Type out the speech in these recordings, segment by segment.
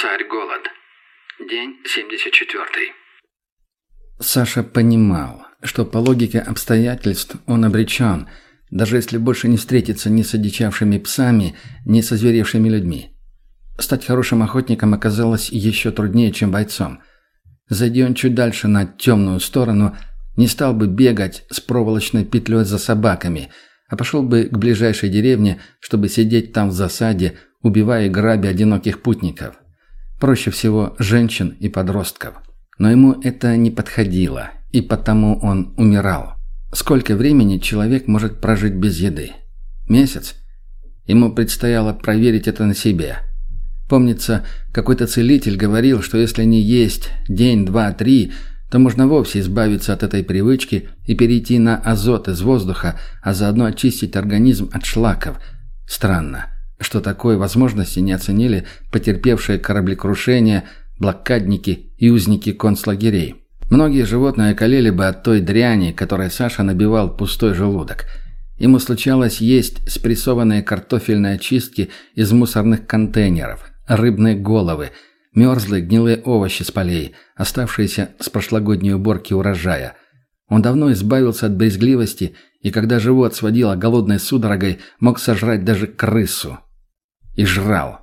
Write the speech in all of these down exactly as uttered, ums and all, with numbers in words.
Царь-голод. День семьдесят четвёртый. Саша понимал, что по логике обстоятельств он обречен, даже если больше не встретится ни с одичавшими псами, ни с озверевшими людьми. Стать хорошим охотником оказалось еще труднее, чем бойцом. Зайди он чуть дальше на темную сторону, не стал бы бегать с проволочной петлей за собаками, а пошел бы к ближайшей деревне, чтобы сидеть там в засаде, убивая и грабя одиноких путников. Проще всего женщин и подростков. Но ему это не подходило, и потому он умирал. Сколько времени человек может прожить без еды? Месяц? Ему предстояло проверить это на себе. Помнится, какой-то целитель говорил, что если не есть день, два, три, то можно вовсе избавиться от этой привычки и перейти на азот из воздуха, а заодно очистить организм от шлаков. Странно, что такой возможности не оценили потерпевшие кораблекрушение, блокадники и узники концлагерей. Многие животные околели бы от той дряни, которой Саша набивал пустой желудок. Ему случалось есть спрессованные картофельные очистки из мусорных контейнеров, рыбные головы, мерзлые гнилые овощи с полей, оставшиеся с прошлогодней уборки урожая. Он давно избавился от брезгливости, и когда живот сводило голодной судорогой, мог сожрать даже крысу. И жрал.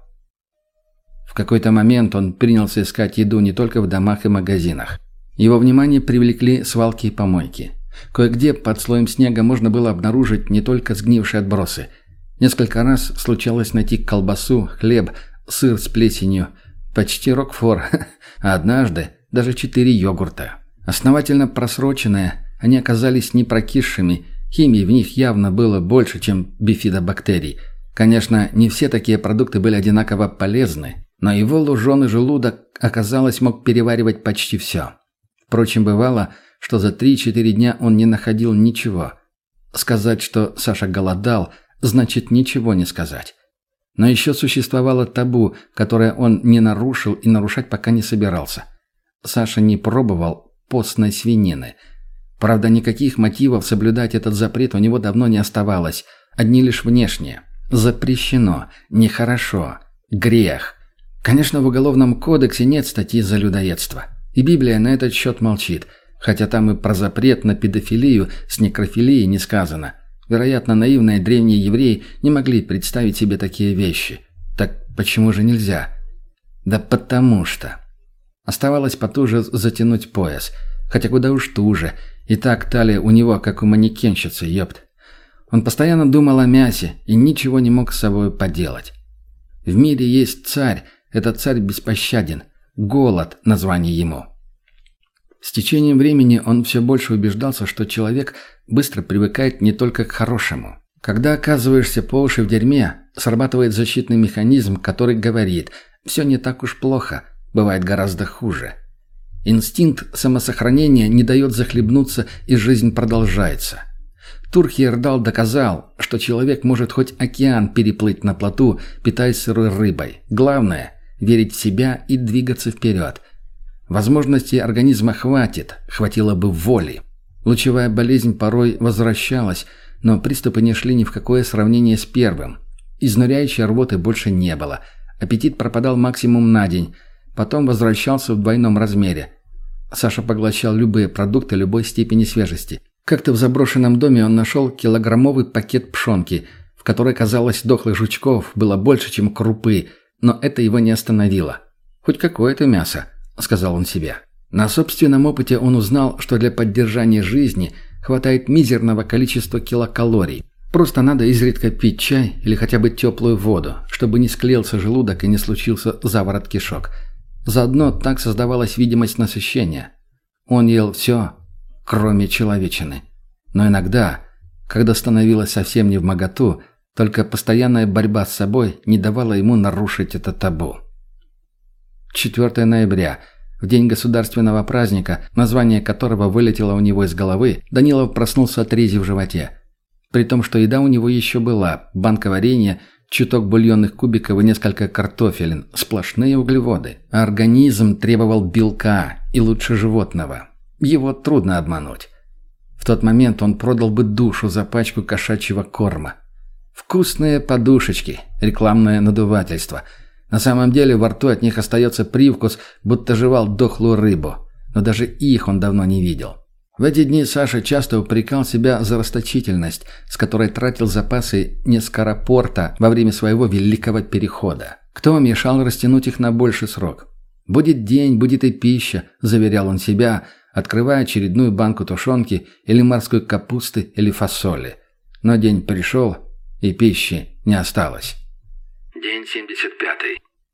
В какой-то момент он принялся искать еду не только в домах и магазинах. Его внимание привлекли свалки и помойки. Кое-где под слоем снега можно было обнаружить не только сгнившие отбросы. Несколько раз случалось найти колбасу, хлеб, сыр с плесенью, почти рокфор, а однажды даже четыре йогурта. Основательно просроченные, они оказались не прокисшими, химии в них явно было больше, чем бифидобактерий. Конечно, не все такие продукты были одинаково полезны, но его луженый желудок, оказалось, мог переваривать почти все. Впрочем, бывало, что за три-четыре дня он не находил ничего. Сказать, что Саша голодал, значит ничего не сказать. Но еще существовало табу, которое он не нарушил и нарушать пока не собирался. Саша не пробовал постной свинины. Правда, никаких мотивов соблюдать этот запрет у него давно не оставалось, одни лишь внешние. Запрещено, нехорошо, грех. Конечно, в Уголовном кодексе нет статьи за людоедство. И Библия на этот счет молчит, хотя там и про запрет на педофилию с некрофилией не сказано. Вероятно, наивные древние евреи не могли представить себе такие вещи. Так почему же нельзя? Да потому что. Оставалось потуже затянуть пояс, хотя куда уж туже, и так талия у него, как у манекенщицы, ёпт. Он постоянно думал о мясе и ничего не мог с собой поделать. В мире есть царь, этот царь беспощаден. Голод – название ему. С течением времени он все больше убеждался, что человек быстро привыкает не только к хорошему. Когда оказываешься по уши в дерьме, срабатывает защитный механизм, который говорит «все не так уж плохо, бывает гораздо хуже». Инстинкт самосохранения не дает захлебнуться, и жизнь продолжается. Тур-Хейердал доказал, что человек может хоть океан переплыть на плоту, питаясь сырой рыбой. Главное – верить в себя и двигаться вперед. Возможностей организма хватит, хватило бы воли. Лучевая болезнь порой возвращалась, но приступы не шли ни в какое сравнение с первым. Изнуряющей рвоты больше не было. Аппетит пропадал максимум на день, потом возвращался в двойном размере. Саша поглощал любые продукты любой степени свежести. Как-то в заброшенном доме он нашел килограммовый пакет пшенки, в которой, казалось, дохлых жучков было больше, чем крупы, но это его не остановило. «Хоть какое-то мясо», — сказал он себе. На собственном опыте он узнал, что для поддержания жизни хватает мизерного количества килокалорий. Просто надо изредка пить чай или хотя бы теплую воду, чтобы не склеился желудок и не случился заворот кишок. Заодно так создавалась видимость насыщения. Он ел все, кроме человечины. Но иногда, когда становилось совсем невмоготу, только постоянная борьба с собой не давала ему нарушить это табу. четвёртого ноября, в день государственного праздника, название которого вылетело у него из головы, Данилов проснулся от рези в животе. При том, что еда у него еще была: банка варенья, чуток бульонных кубиков и несколько картофелин, сплошные углеводы. А организм требовал белка, и лучше животного. Его трудно обмануть. В тот момент он продал бы душу за пачку кошачьего корма. Вкусные подушечки, рекламное надувательство. На самом деле во рту от них остается привкус, будто жевал дохлую рыбу. Но даже их он давно не видел. В эти дни Саша часто упрекал себя за расточительность, с которой тратил запасы Нескоропорта во время своего великого перехода. Кто мешал растянуть их на больший срок? «Будет день, будет и пища», – заверял он себя, открывая очередную банку тушенки или морской капусты или фасоли. Но день пришел, и пищи не осталось. День семьдесят пятый.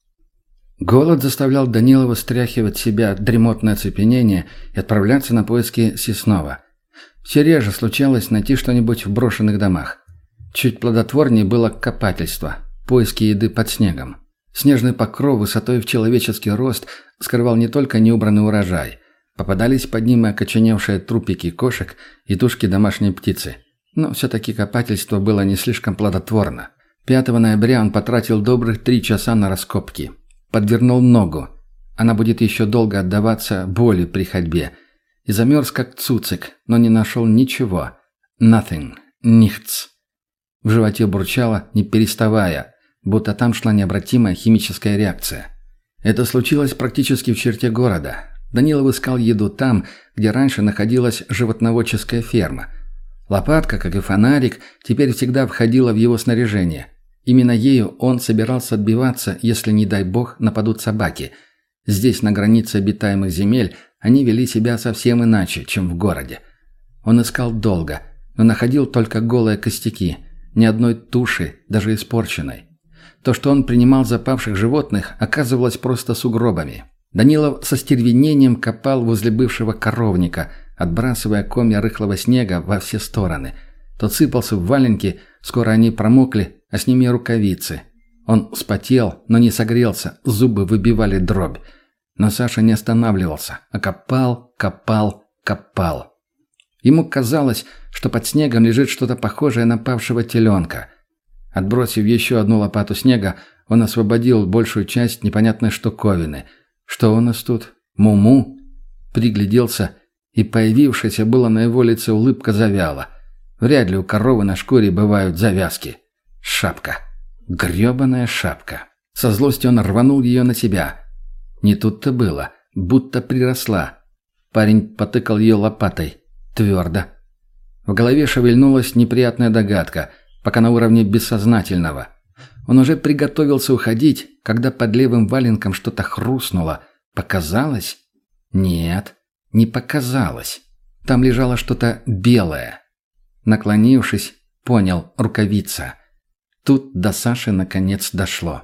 Голод заставлял Данилова стряхивать с себя дремотное оцепенение и отправляться на поиски съестного. Все реже случалось найти что-нибудь в брошенных домах. Чуть плодотворнее было копательство, поиски еды под снегом. Снежный покров высотой в человеческий рост скрывал не только неубранный урожай. Попадались под ним и окоченевшие трупики кошек и тушки домашней птицы. Но все-таки копательство было не слишком плодотворно. пятого ноября он потратил добрых три часа на раскопки. Подвернул ногу. Она будет еще долго отдаваться боли при ходьбе. И замерз как цуцик, но не нашел ничего. Nothing. Nichts. В животе бурчало, не переставая, будто там шла необратимая химическая реакция. Это случилось практически в черте города. Данилов искал еду там, где раньше находилась животноводческая ферма. Лопатка, как и фонарик, теперь всегда входила в его снаряжение. Именно ею он собирался отбиваться, если, не дай бог, нападут собаки. Здесь, на границе обитаемых земель, они вели себя совсем иначе, чем в городе. Он искал долго, но находил только голые костяки, ни одной туши, даже испорченной. То, что он принимал запавших животных, оказывалось просто сугробами. Данилов со стервенением копал возле бывшего коровника, отбрасывая комья рыхлого снега во все стороны. Тот сыпался в валенки, скоро они промокли, а с ними рукавицы. Он вспотел, но не согрелся, зубы выбивали дробь. Но Саша не останавливался, а копал, копал, копал. Ему казалось, что под снегом лежит что-то похожее на павшего теленка. Отбросив еще одну лопату снега, он освободил большую часть непонятной штуковины. Что у нас тут? Му-му? Пригляделся, и появившаяся была на его лице улыбка завяла. Вряд ли у коровы на шкуре бывают завязки. Шапка. Гребаная шапка. Со злостью он рванул ее на себя. Не тут-то было. Будто приросла. Парень потыкал ее лопатой. Твердо. В голове шевельнулась неприятная догадка, пока на уровне бессознательного. Он уже приготовился уходить, когда под левым валенком что-то хрустнуло. Показалось? Нет, не показалось. Там лежало что-то белое. Наклонившись, понял — рукавица. Тут до Саши наконец дошло.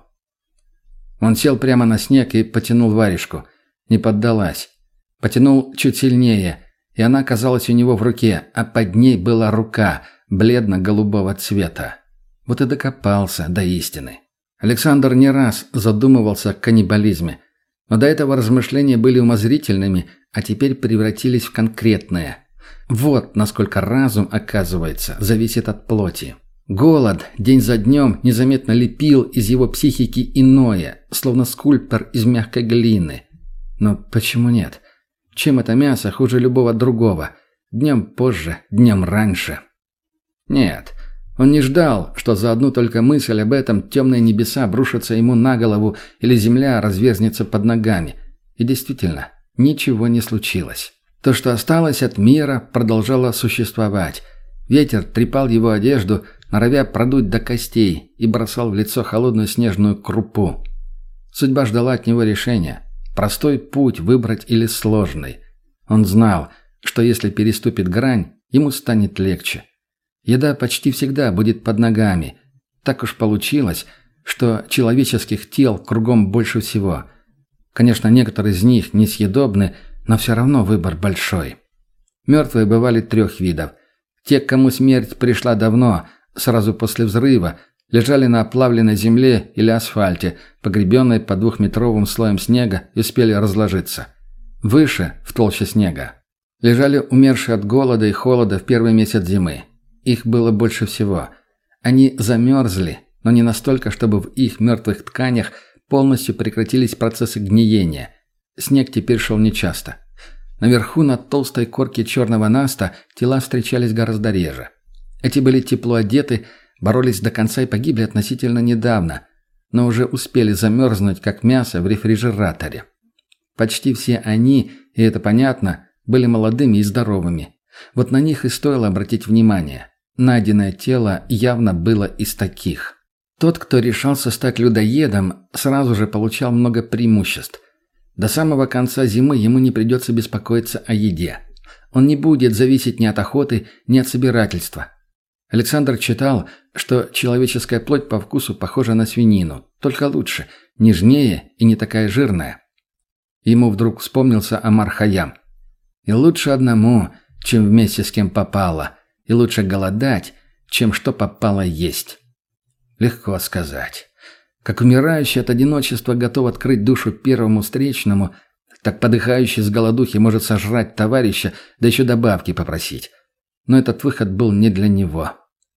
Он сел прямо на снег и потянул варежку. Не поддалась. Потянул чуть сильнее, и она оказалась у него в руке, а под ней была рука, бледно-голубого цвета. Вот и докопался до истины. Александр не раз задумывался о каннибализме, но до этого размышления были умозрительными, а теперь превратились в конкретные. Вот насколько разум, оказывается, зависит от плоти. Голод день за днем незаметно лепил из его психики иное, словно скульптор из мягкой глины. Но почему нет? Чем это мясо хуже любого другого? Днем позже, днем раньше. Нет, он не ждал, что за одну только мысль об этом темные небеса обрушатся ему на голову или земля разверзнется под ногами. И действительно, ничего не случилось. То, что осталось от мира, продолжало существовать. Ветер трепал его одежду, норовя продуть до костей, и бросал в лицо холодную снежную крупу. Судьба ждала от него решения. Простой путь выбрать или сложный. Он знал, что если переступит грань, ему станет легче. Еда почти всегда будет под ногами. Так уж получилось, что человеческих тел кругом больше всего. Конечно, некоторые из них несъедобны, но все равно выбор большой. Мертвые бывали трех видов. Те, кому смерть пришла давно, сразу после взрыва, лежали на оплавленной земле или асфальте, погребенной под двухметровым слоем снега, и успели разложиться. Выше, в толще снега, лежали умершие от голода и холода в первый месяц зимы. Их было больше всего. Они замерзли, но не настолько, чтобы в их мертвых тканях полностью прекратились процессы гниения. Снег теперь шел нечасто. Наверху, на толстой корке черного наста, тела встречались гораздо реже. Эти были тепло одеты, боролись до конца и погибли относительно недавно. но уже успели замерзнуть, как мясо в рефрижераторе. Почти все они, и это понятно, были молодыми и здоровыми. Вот на них и стоило обратить внимание. Найденное тело явно было из таких. Тот, кто решался стать людоедом, сразу же получал много преимуществ. До самого конца зимы ему не придется беспокоиться о еде. Он не будет зависеть ни от охоты, ни от собирательства. Александр читал, что человеческая плоть по вкусу похожа на свинину, только лучше, нежнее и не такая жирная. Ему вдруг вспомнился Омар Хайям. «И лучше одному, чем вместе с кем попало, и лучше голодать, чем что попало есть». Легко сказать. Как умирающий от одиночества готов открыть душу первому встречному, так подыхающий с голодухи может сожрать товарища, да еще добавки попросить. Но этот выход был не для него.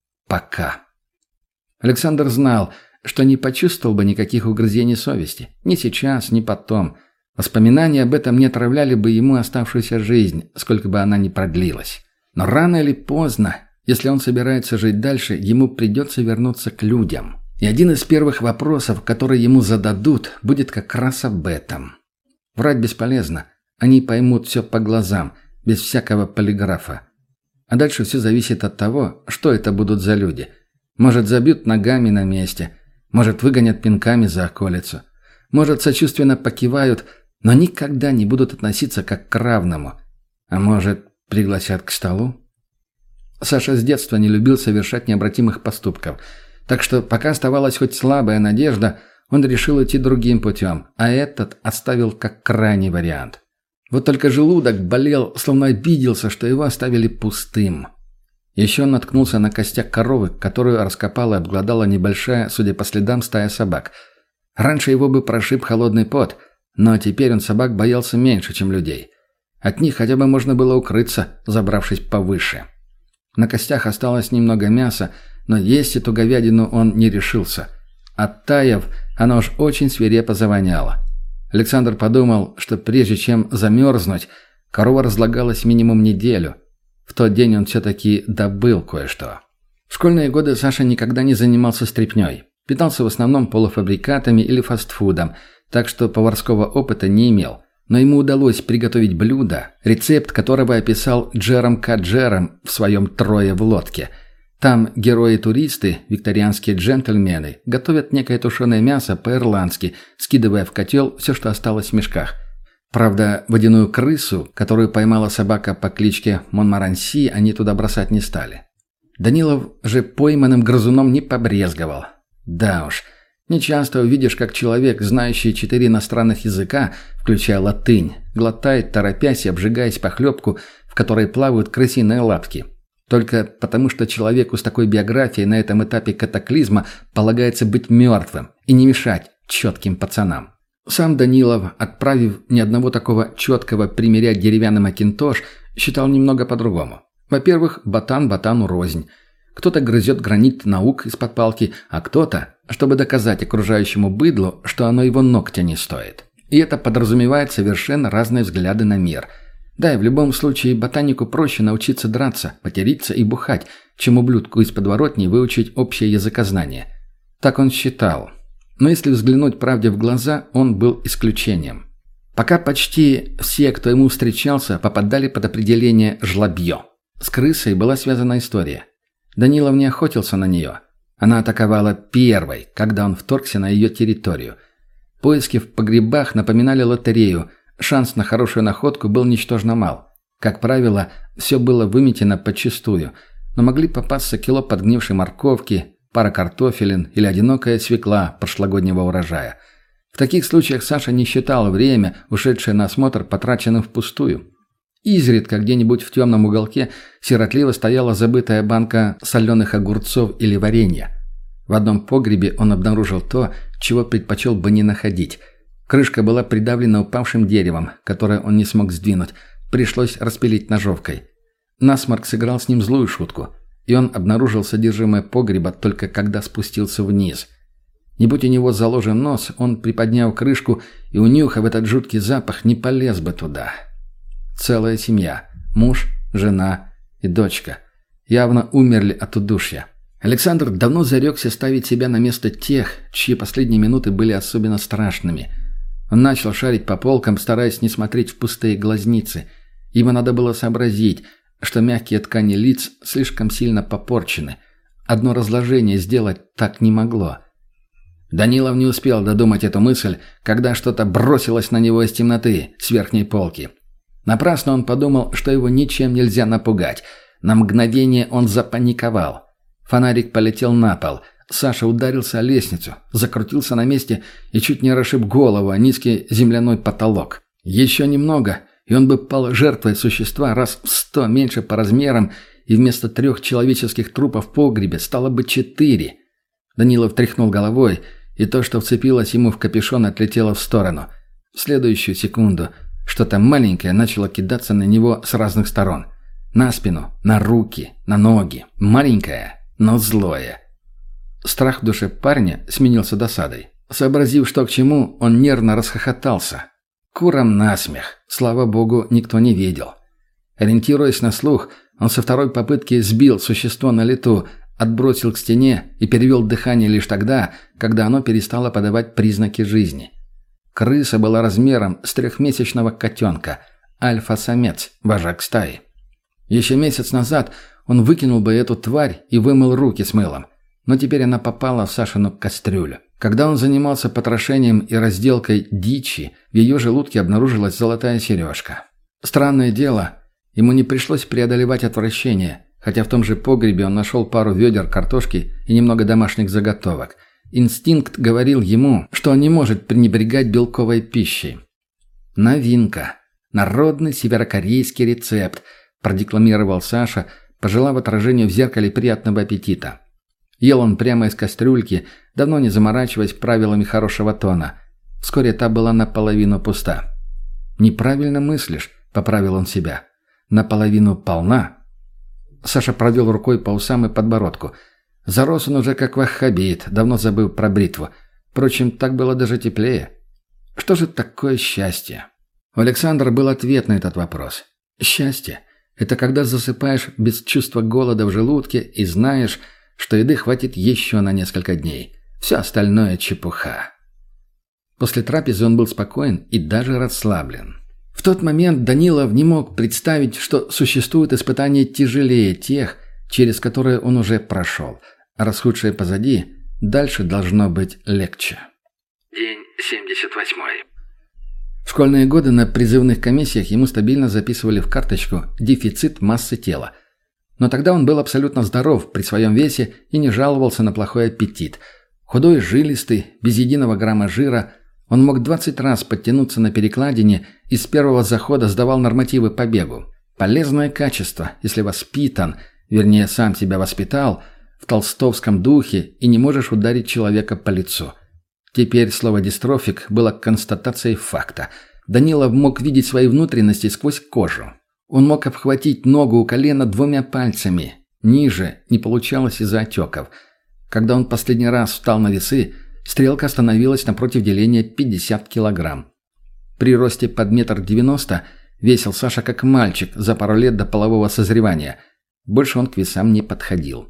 Пока. Александр знал, что не почувствовал бы никаких угрызений совести. Ни сейчас, ни потом. Воспоминания об этом не отравляли бы ему оставшуюся жизнь, сколько бы она ни продлилась. Но рано или поздно, если он собирается жить дальше, ему придется вернуться к людям. И один из первых вопросов, которые ему зададут, будет как раз об этом. Врать бесполезно. Они поймут все по глазам, без всякого полиграфа. А дальше все зависит от того, что это будут за люди. Может, забьют ногами на месте. Может, выгонят пинками за околицу. Может, сочувственно покивают, но никогда не будут относиться как к равному. А может, пригласят к столу? Саша с детства не любил совершать необратимых поступков. Так что, пока оставалась хоть слабая надежда, он решил идти другим путем, а этот оставил как крайний вариант. Вот только желудок болел, словно обиделся, что его оставили пустым. Еще он наткнулся на костяк коровы, которую раскопала и обглодала небольшая, судя по следам, стая собак. Раньше его бы прошиб холодный пот, но теперь он собак боялся меньше, чем людей. От них хотя бы можно было укрыться, забравшись повыше. На костях осталось немного мяса, но есть эту говядину он не решился. Оттаив, она уж очень свирепо завоняла. Александр подумал, что прежде чем замерзнуть, корова разлагалась минимум неделю. В тот день он все-таки добыл кое-что. В школьные годы Саша никогда не занимался стряпнёй. Питался в основном полуфабрикатами или фастфудом, так что поварского опыта не имел. Но ему удалось приготовить блюдо, рецепт которого описал Джером Каджером в своем «Трое в лодке». Там герои-туристы, викторианские джентльмены, готовят некое тушеное мясо по-ирландски, скидывая в котел все, что осталось в мешках. Правда, водяную крысу, которую поймала собака по кличке Монмаранси, они туда бросать не стали. Данилов же пойманным грызуном не побрезговал. Да уж, нечасто увидишь, как человек, знающий четыре иностранных языка, включая латынь, глотает, торопясь и обжигаясь похлебку, в которой плавают крысиные лапки. Только потому, что человеку с такой биографией на этом этапе катаклизма полагается быть мертвым и не мешать четким пацанам. Сам Данилов, отправив ни одного такого четкого примерять деревянный макинтош, считал немного по-другому. Во-первых, ботан ботану рознь. Кто-то грызет гранит наук из-под палки, а кто-то, чтобы доказать окружающему быдлу, что оно его ногтя не стоит. И это подразумевает совершенно разные взгляды на мир. Да, и в любом случае ботанику проще научиться драться, материться и бухать, чем ублюдку из подворотни выучить общее языкознание. Так он считал. Но если взглянуть правде в глаза, он был исключением. Пока почти все, кто ему встречался, попадали под определение «жлобье». С крысой была связана история. Данилов не охотился на нее. Она атаковала первой, когда он вторгся на ее территорию. Поиски в погребах напоминали лотерею. Шанс на хорошую находку был ничтожно мал. Как правило, все было выметено подчистую, но могли попасться кило подгнившей морковки, пара картофелин или одинокая свекла прошлогоднего урожая. В таких случаях Саша не считал время, ушедшее на осмотр, потраченным впустую. Изредка где-нибудь в темном уголке сиротливо стояла забытая банка соленых огурцов или варенья. В одном погребе он обнаружил то, чего предпочел бы не находить. Крышка была придавлена упавшим деревом, которое он не смог сдвинуть. Пришлось распилить ножовкой. Насморк сыграл с ним злую шутку, и он обнаружил содержимое погреба только когда спустился вниз. Не будь у него заложен нос, он приподнял крышку и, унюхав этот жуткий запах, не полез бы туда. Целая семья – муж, жена и дочка – явно умерли от удушья. Александр давно зарекся ставить себя на место тех, чьи последние минуты были особенно страшными. Он начал шарить по полкам, стараясь не смотреть в пустые глазницы. Ему надо было сообразить, что мягкие ткани лиц слишком сильно попорчены. Одно разложение сделать так не могло. Данилов не успел додумать эту мысль, когда что-то бросилось на него из темноты, с верхней полки. Напрасно он подумал, что его ничем нельзя напугать. На мгновение он запаниковал. Фонарик полетел на пол. Саша ударился о лестницу, закрутился на месте и чуть не расшиб голову о низкий земляной потолок. Еще немного, и он бы пал жертвой существа раз в сто меньше по размерам, и вместо трех человеческих трупов в погребе стало бы четыре. Данилов тряхнул головой, и то, что вцепилось ему в капюшон, отлетело в сторону. В следующую секунду что-то маленькое начало кидаться на него с разных сторон. На спину, на руки, на ноги. Маленькое, но злое. Страх в душе парня сменился досадой. Сообразив, что к чему, он нервно расхохотался. Куром насмех. Слава богу, никто не видел. Ориентируясь на слух, он со второй попытки сбил существо на лету, отбросил к стене и перевел дыхание лишь тогда, когда оно перестало подавать признаки жизни. Крыса была размером с трехмесячного котенка. Альфа-самец, вожак стаи. Еще месяц назад он выкинул бы эту тварь и вымыл руки с мылом. Но теперь она попала в Сашину кастрюлю. Когда он занимался потрошением и разделкой дичи, в ее желудке обнаружилась золотая сережка. Странное дело, ему не пришлось преодолевать отвращение, хотя в том же погребе он нашел пару ведер картошки и немного домашних заготовок. Инстинкт говорил ему, что он не может пренебрегать белковой пищей. «Новинка. Народный северокорейский рецепт», – продекламировал Саша, пожелав отражению в зеркале приятного аппетита. Ел он прямо из кастрюльки, давно не заморачиваясь правилами хорошего тона. Вскоре та была наполовину пуста. «Неправильно мыслишь», — поправил он себя. «Наполовину полна». Саша провел рукой по усам и подбородку. Зарос он уже как ваххабит, давно забыв про бритву. Впрочем, так было даже теплее. Что же такое счастье? У Александра был ответ на этот вопрос. Счастье — это когда засыпаешь без чувства голода в желудке и знаешь, что еды хватит еще на несколько дней. Все остальное чепуха. После трапезы он был спокоен и даже расслаблен. В тот момент Данилов не мог представить, что существуют испытания тяжелее тех, через которые он уже прошел. А раз худшее позади, дальше должно быть легче. День семьдесят восьмой. В школьные годы на призывных комиссиях ему стабильно записывали в карточку «дефицит массы тела». Но тогда он был абсолютно здоров при своем весе и не жаловался на плохой аппетит. Худой, жилистый, без единого грамма жира, он мог двадцать раз подтянуться на перекладине и с первого захода сдавал нормативы по бегу. Полезное качество, если воспитан, вернее, сам себя воспитал, в толстовском духе и не можешь ударить человека по лицу. Теперь слово «дистрофик» было констатацией факта. Данилов мог видеть свои внутренности сквозь кожу. Он мог обхватить ногу у колена двумя пальцами. Ниже не получалось из-за отеков. Когда он последний раз встал на весы, стрелка остановилась напротив деления пятьдесят килограмм. При росте под метр девяносто весил Саша как мальчик за пару лет до полового созревания. Больше он к весам не подходил.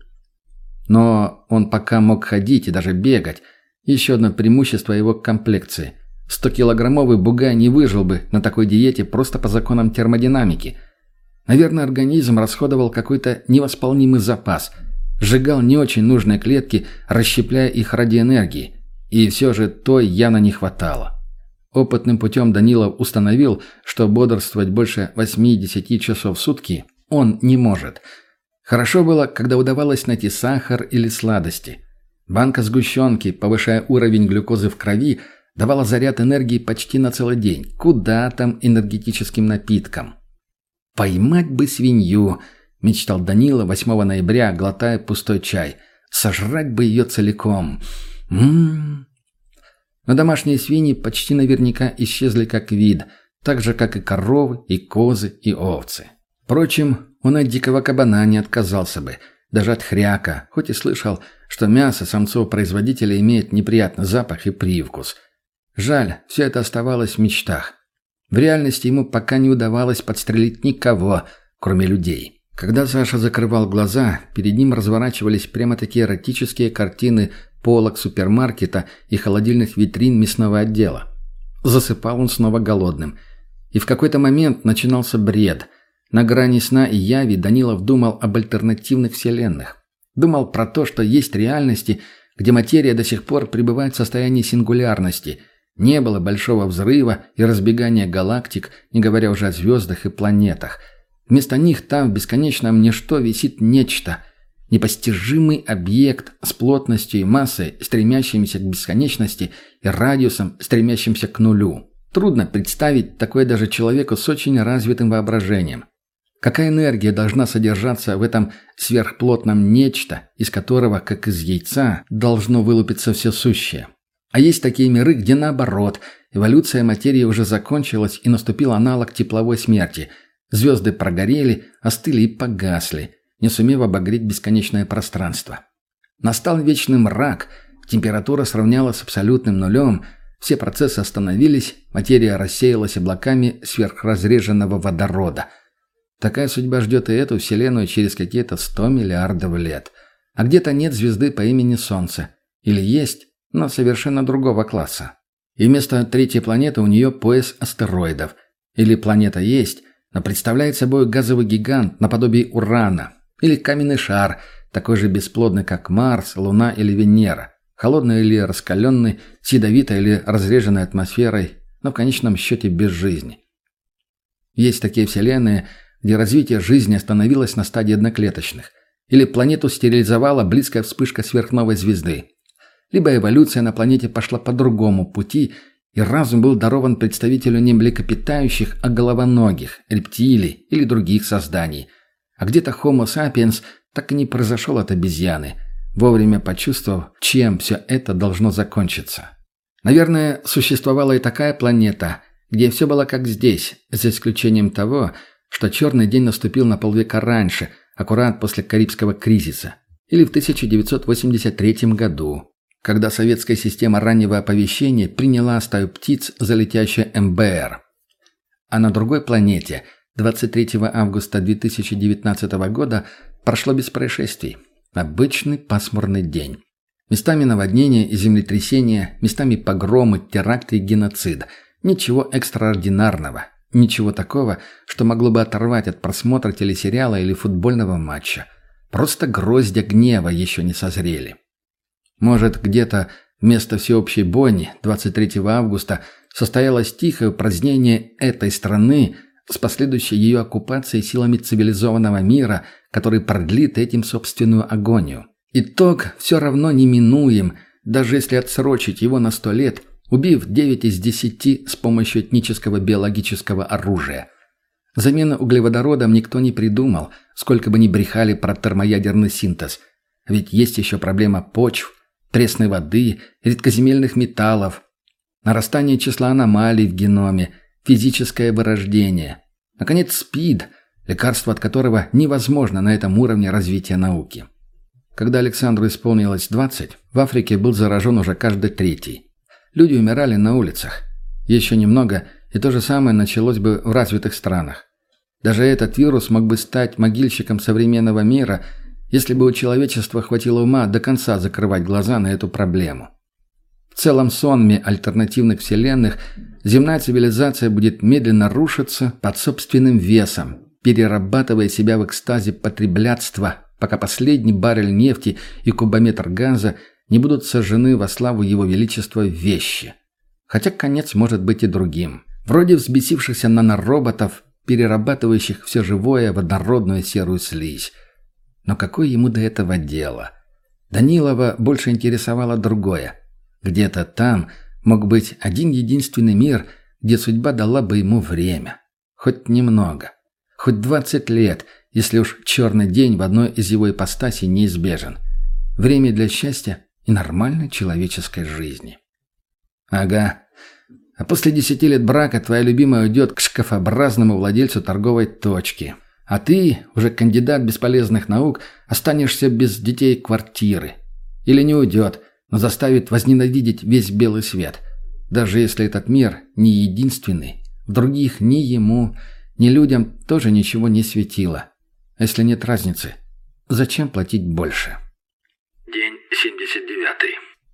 Но он пока мог ходить и даже бегать. Еще одно преимущество его комплекции. Стокилограммовый бугай не выжил бы на такой диете просто по законам термодинамики. Наверное, организм расходовал какой-то невосполнимый запас, сжигал не очень нужные клетки, расщепляя их ради энергии. И все же той явно не хватало. Опытным путем Данилов установил, что бодрствовать больше восьми-десяти часов в сутки он не может. Хорошо было, когда удавалось найти сахар или сладости. Банка сгущенки, повышая уровень глюкозы в крови, давала заряд энергии почти на целый день. Куда там энергетическим напиткам? «Поймать бы свинью», – мечтал Данила восьмого ноября, глотая пустой чай. «Сожрать бы ее целиком. М-м-м». Но домашние свиньи почти наверняка исчезли как вид, так же, как и коровы, и козы, и овцы. Впрочем, он от дикого кабана не отказался бы, даже от хряка, хоть и слышал, что мясо самцов-производителя имеет неприятный запах и привкус. Жаль, все это оставалось в мечтах. В реальности ему пока не удавалось подстрелить никого, кроме людей. Когда Саша закрывал глаза, перед ним разворачивались прямо-таки эротические картины полок супермаркета и холодильных витрин мясного отдела. Засыпал он снова голодным. И в какой-то момент начинался бред. На грани сна и яви Данилов думал об альтернативных вселенных. Думал про то, что есть реальности, где материя до сих пор пребывает в состоянии сингулярности. Не было большого взрыва и разбегания галактик, не говоря уже о звездах и планетах. Вместо них там в бесконечном ничто висит нечто. Непостижимый объект с плотностью и массой, стремящимися к бесконечности, и радиусом, стремящимся к нулю. Трудно представить такое даже человеку с очень развитым воображением. Какая энергия должна содержаться в этом сверхплотном нечто, из которого, как из яйца, должно вылупиться все сущее? А есть такие миры, где наоборот, эволюция материи уже закончилась и наступил аналог тепловой смерти. Звезды прогорели, остыли и погасли, не сумев обогреть бесконечное пространство. Настал вечный мрак, температура сравнялась с абсолютным нулем, все процессы остановились, материя рассеялась облаками сверхразреженного водорода. Такая судьба ждет и эту Вселенную через какие-то сто миллиардов лет. А где-то нет звезды по имени Солнце. Или есть, но совершенно другого класса. И вместо третьей планеты у нее пояс астероидов. Или планета есть, но представляет собой газовый гигант наподобие Урана. Или каменный шар, такой же бесплодный, как Марс, Луна или Венера. Холодный или раскаленный, с ядовитой или разреженной атмосферой, но в конечном счете без жизни. Есть такие вселенные, где развитие жизни остановилось на стадии одноклеточных. Или планету стерилизовала близкая вспышка сверхновой звезды. Либо эволюция на планете пошла по другому пути, и разум был дарован представителю не млекопитающих, а головоногих, рептилий или других созданий. А где-то Homo sapiens так и не произошел от обезьяны, вовремя почувствовав, чем все это должно закончиться. Наверное, существовала и такая планета, где все было как здесь, за исключением того, что черный день наступил на полвека раньше, аккурат после Карибского кризиса, или в тысяча девятьсот восемьдесят третьем году, когда советская система раннего оповещения приняла стаю птиц за летящее эм бэ эр. А на другой планете двадцать третьего августа две тысячи девятнадцатого года прошло без происшествий. Обычный пасмурный день. Местами наводнения и землетрясения, местами погромы, теракты и геноцид. Ничего экстраординарного. Ничего такого, что могло бы оторвать от просмотра телесериала или футбольного матча. Просто гроздья гнева еще не созрели. Может, где-то вместо всеобщей бойни двадцать третьего августа состоялось тихое упразднение этой страны с последующей ее оккупацией силами цивилизованного мира, который продлит этим собственную агонию. Итог все равно неминуем, даже если отсрочить его на сто лет, убив девять из десяти с помощью этнического биологического оружия. Замену углеводородам никто не придумал, сколько бы ни брехали про термоядерный синтез. Ведь есть еще проблема почв, пресной воды, редкоземельных металлов, нарастание числа аномалий в геноме, физическое вырождение. Наконец, СПИД, лекарство от которого невозможно на этом уровне развития науки. Когда Александру исполнилось двадцать, в Африке был заражен уже каждый третий. Люди умирали на улицах. Еще немного, и то же самое началось бы в развитых странах. Даже этот вирус мог бы стать могильщиком современного мира, если бы у человечества хватило ума до конца закрывать глаза на эту проблему. В целом сонме альтернативных вселенных земная цивилизация будет медленно рушиться под собственным весом, перерабатывая себя в экстазе потреблятства, пока последний баррель нефти и кубометр газа не будут сожжены во славу его величества вещи. Хотя конец может быть и другим. Вроде взбесившихся нанороботов, перерабатывающих все живое в однородную серую слизь. Но какое ему до этого дело? Данилова больше интересовало другое. Где-то там мог быть один единственный мир, где судьба дала бы ему время. Хоть немного. Хоть двадцать лет, если уж черный день в одной из его ипостасей неизбежен. Время для счастья и нормальной человеческой жизни. Ага. А после десяти лет брака твоя любимая уйдет к шкафообразному владельцу торговой точки. А ты, уже кандидат бесполезных наук, останешься без детей и квартиры. Или не уйдет, но заставит возненавидеть весь белый свет. Даже если этот мир не единственный, в других ни ему, ни людям тоже ничего не светило. А если нет разницы, зачем платить больше? День семьдесят девятый.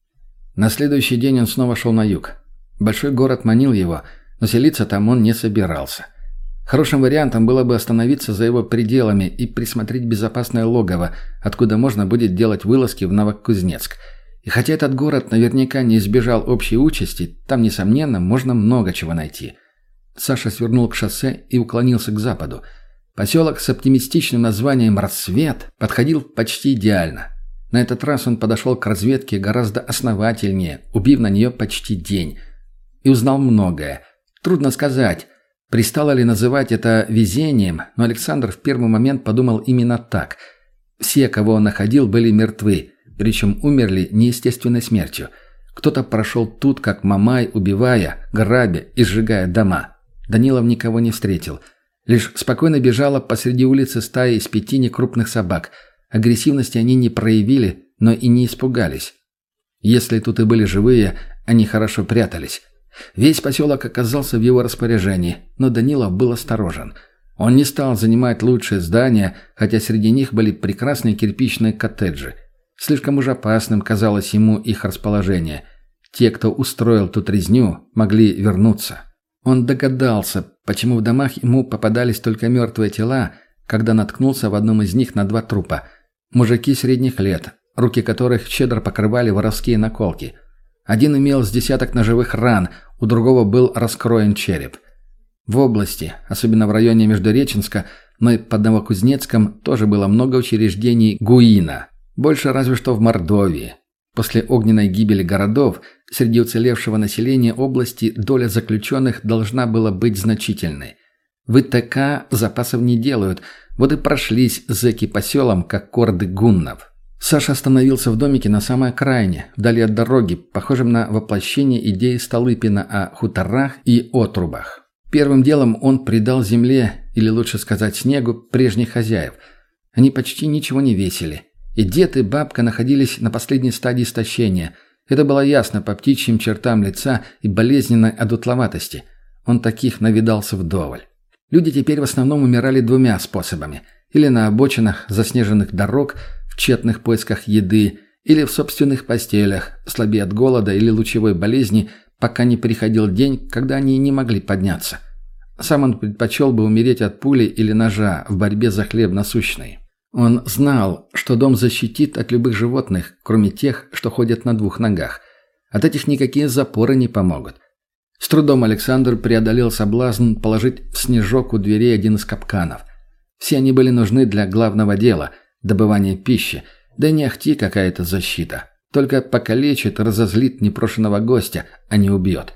На следующий день он снова шел на юг. Большой город манил его, но селиться там он не собирался. Хорошим вариантом было бы остановиться за его пределами и присмотреть безопасное логово, откуда можно будет делать вылазки в Новокузнецк. И хотя этот город наверняка не избежал общей участи, там, несомненно, можно много чего найти. Саша свернул к шоссе и уклонился к западу. Поселок с оптимистичным названием «Рассвет» подходил почти идеально. На этот раз он подошел к разведке гораздо основательнее, убив на нее почти день. И узнал многое. Трудно сказать, пристало ли называть это везением, но Александр в первый момент подумал именно так. Все, кого он находил, были мертвы, причем умерли неестественной смертью. Кто-то прошел тут, как Мамай, убивая, грабя и сжигая дома. Данилов никого не встретил. Лишь спокойно бежала посреди улицы стая из пяти некрупных собак. Агрессивности они не проявили, но и не испугались. Если тут и были живые, они хорошо прятались. Весь поселок оказался в его распоряжении, но Данилов был осторожен. Он не стал занимать лучшие здания, хотя среди них были прекрасные кирпичные коттеджи. Слишком уж опасным казалось ему их расположение. Те, кто устроил тут резню, могли вернуться. Он догадался, почему в домах ему попадались только мертвые тела, когда наткнулся в одном из них на два трупа. Мужики средних лет, руки которых щедро покрывали воровские наколки. Один имел с десяток ножевых ран, у другого был раскроен череп. В области, особенно в районе Междуреченска, но и под Новокузнецком тоже было много учреждений ГУИНа. Больше разве что в Мордовии. После огненной гибели городов среди уцелевшего населения области доля заключенных должна была быть значительной. В ИТК запасов не делают, вот и прошлись зэки по селам, как корды гуннов. Саша остановился в домике на самой окраине, вдали от дороги, похожем на воплощение идеи Столыпина о хуторах и отрубах. Первым делом он придал земле, или лучше сказать снегу, прежних хозяев. Они почти ничего не весили. И дед, и бабка находились на последней стадии истощения. Это было ясно по птичьим чертам лица и болезненной одутловатости. Он таких навидался вдоволь. Люди теперь в основном умирали двумя способами. Или на обочинах заснеженных дорог, в тщетных поисках еды, или в собственных постелях, слабее от голода или лучевой болезни, пока не приходил день, когда они не могли подняться. Сам он предпочел бы умереть от пули или ножа в борьбе за хлеб насущный. Он знал, что дом защитит от любых животных, кроме тех, что ходят на двух ногах. От этих никакие запоры не помогут. С трудом Александр преодолел соблазн положить в снежок у дверей один из капканов. Все они были нужны для главного дела – добывания пищи, да и не ахти какая-то защита. Только покалечит и разозлит непрошенного гостя, а не убьет.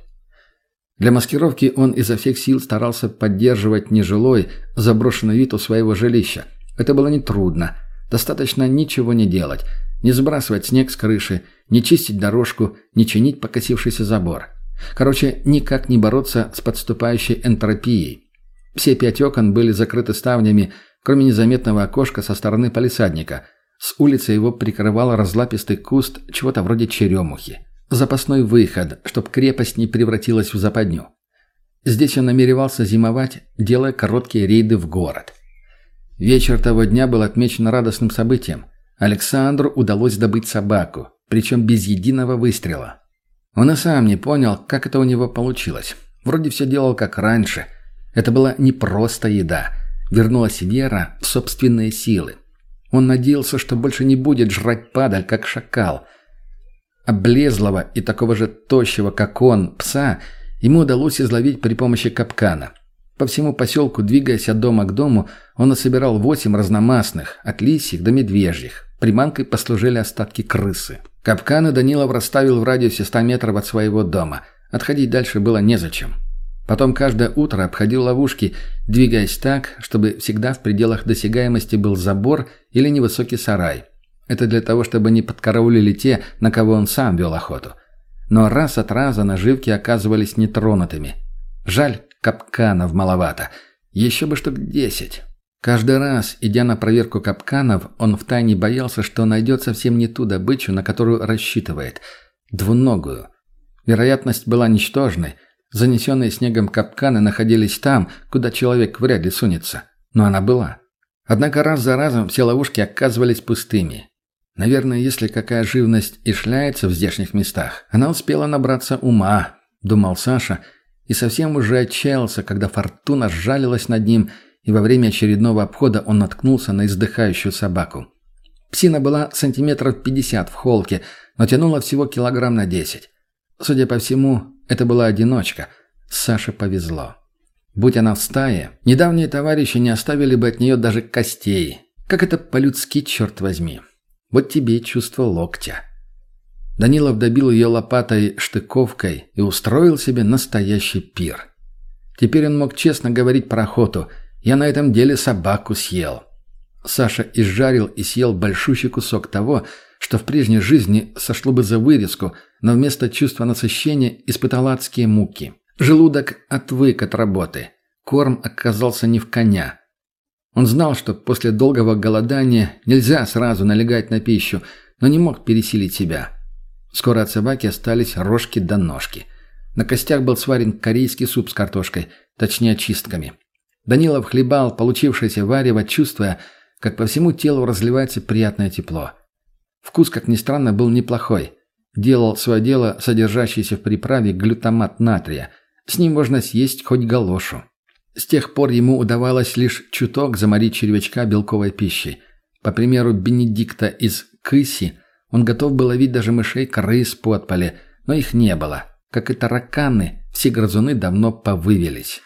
Для маскировки он изо всех сил старался поддерживать нежилой, заброшенный вид у своего жилища. Это было нетрудно. Достаточно ничего не делать. Не сбрасывать снег с крыши, не чистить дорожку, не чинить покосившийся забор. Короче, никак не бороться с подступающей энтропией. Все пять окон были закрыты ставнями, кроме незаметного окошка со стороны палисадника. С улицы его прикрывал разлапистый куст чего-то вроде черемухи. Запасной выход, чтоб крепость не превратилась в западню. Здесь он намеревался зимовать, делая короткие рейды в город. Вечер того дня был отмечен радостным событием. Александру удалось добыть собаку, причем без единого выстрела. Он и сам не понял, как это у него получилось. Вроде все делал как раньше. Это была не просто еда. Вернулась вера в собственные силы. Он надеялся, что больше не будет жрать падаль, как шакал. Облезлого и такого же тощего, как он, пса ему удалось изловить при помощи капкана. По всему поселку, двигаясь от дома к дому, он насобирал восемь разномастных, от лисьих до медвежьих. Приманкой послужили остатки крысы. Капканы Данилов расставил в радиусе ста метров от своего дома. Отходить дальше было незачем. Потом каждое утро обходил ловушки, двигаясь так, чтобы всегда в пределах досягаемости был забор или невысокий сарай. Это для того, чтобы не подкараулили те, на кого он сам вел охоту. Но раз от раза наживки оказывались нетронутыми. Жаль, капканов маловато. Еще бы штук десять. Каждый раз, идя на проверку капканов, он втайне боялся, что найдет совсем не ту добычу, на которую рассчитывает. Двуногую. Вероятность была ничтожной. Занесенные снегом капканы находились там, куда человек вряд ли сунется. Но она была. Однако раз за разом все ловушки оказывались пустыми. Наверное, если какая живность и шляется в здешних местах, она успела набраться ума, думал Саша, и совсем уже отчаялся, когда фортуна сжалилась над ним, и во время очередного обхода он наткнулся на издыхающую собаку. Псина была сантиметров пятьдесят в холке, но тянула всего килограмм на десять. Судя по всему, это была одиночка. Саше повезло. Будь она в стае, недавние товарищи не оставили бы от нее даже костей. Как это по-людски, черт возьми. Вот тебе и чувство локтя. Данилов добил ее лопатой-штыковкой и устроил себе настоящий пир. Теперь он мог честно говорить про охоту. «Я на этом деле собаку съел». Саша изжарил и съел большущий кусок того, что в прежней жизни сошло бы за вырезку, но вместо чувства насыщения испытал адские муки. Желудок отвык от работы. Корм оказался не в коня. Он знал, что после долгого голодания нельзя сразу налегать на пищу, но не мог пересилить себя. Скоро от собаки остались рожки до ножки. На костях был сварен корейский суп с картошкой, точнее очистками. Данилов хлебал получившееся варево, чувствуя, как по всему телу разливается приятное тепло. Вкус, как ни странно, был неплохой. Делал свое дело содержащийся в приправе глютамат натрия. С ним можно съесть хоть галошу. С тех пор ему удавалось лишь чуток заморить червячка белковой пищей. По примеру Бенедикта из Кыси, он готов был ловить даже мышей крыс подполе, но их не было. Как и тараканы, все грызуны давно повывелись.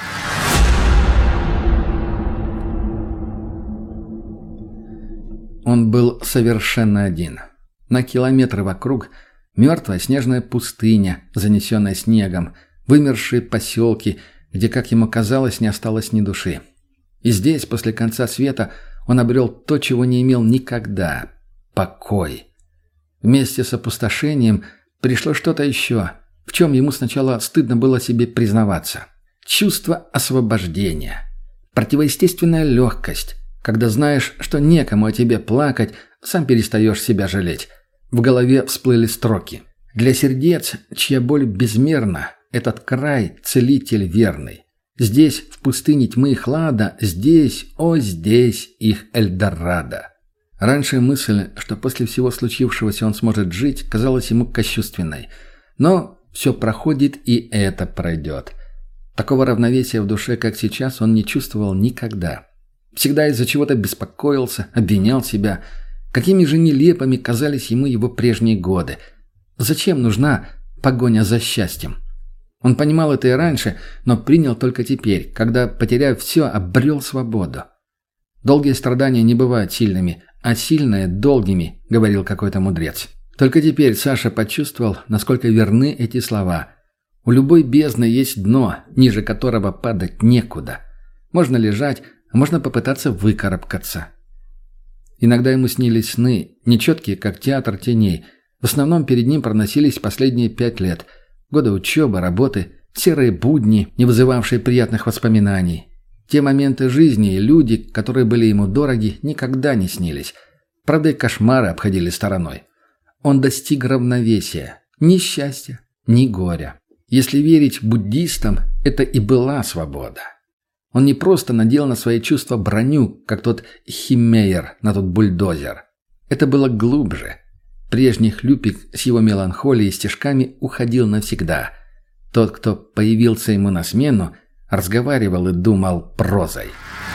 Он был совершенно один. На километры вокруг мертвая снежная пустыня, занесенная снегом, вымершие поселки, где, как ему казалось, не осталось ни души. И здесь, после конца света, он обрел то, чего не имел никогда – покой. Вместе с опустошением пришло что-то еще, в чем ему сначала стыдно было себе признаваться. Чувство освобождения. Противоестественная легкость. Когда знаешь, что некому о тебе плакать, сам перестаешь себя жалеть. В голове всплыли строки. «Для сердец, чья боль безмерна, этот край – целитель верный. Здесь, в пустыне тьмы и хлада, здесь, о, здесь их Эльдорадо». Раньше мысль, что после всего случившегося он сможет жить, казалась ему кощунственной. Но все проходит, и это пройдет. Такого равновесия в душе, как сейчас, он не чувствовал никогда. Всегда из-за чего-то беспокоился, обвинял себя. Какими же нелепыми казались ему его прежние годы. Зачем нужна погоня за счастьем? Он понимал это и раньше, но принял только теперь, когда, потеряв все, обрел свободу. «Долгие страдания не бывают сильными, а сильные – долгими», – говорил какой-то мудрец. Только теперь Саша почувствовал, насколько верны эти слова. У любой бездны есть дно, ниже которого падать некуда. Можно лежать, а можно попытаться выкарабкаться. Иногда ему снились сны, нечеткие, как театр теней. В основном перед ним проносились последние пять лет. Годы учебы, работы, серые будни, не вызывавшие приятных воспоминаний. Те моменты жизни и люди, которые были ему дороги, никогда не снились. Правда, и кошмары обходили стороной. Он достиг равновесия. Ни счастья, ни горя. Если верить буддистам, это и была свобода. Он не просто надел на свои чувства броню, как тот химмейер на тот бульдозер. Это было глубже. Прежний хлюпик с его меланхолией и стежками уходил навсегда. Тот, кто появился ему на смену, разговаривал и думал прозой.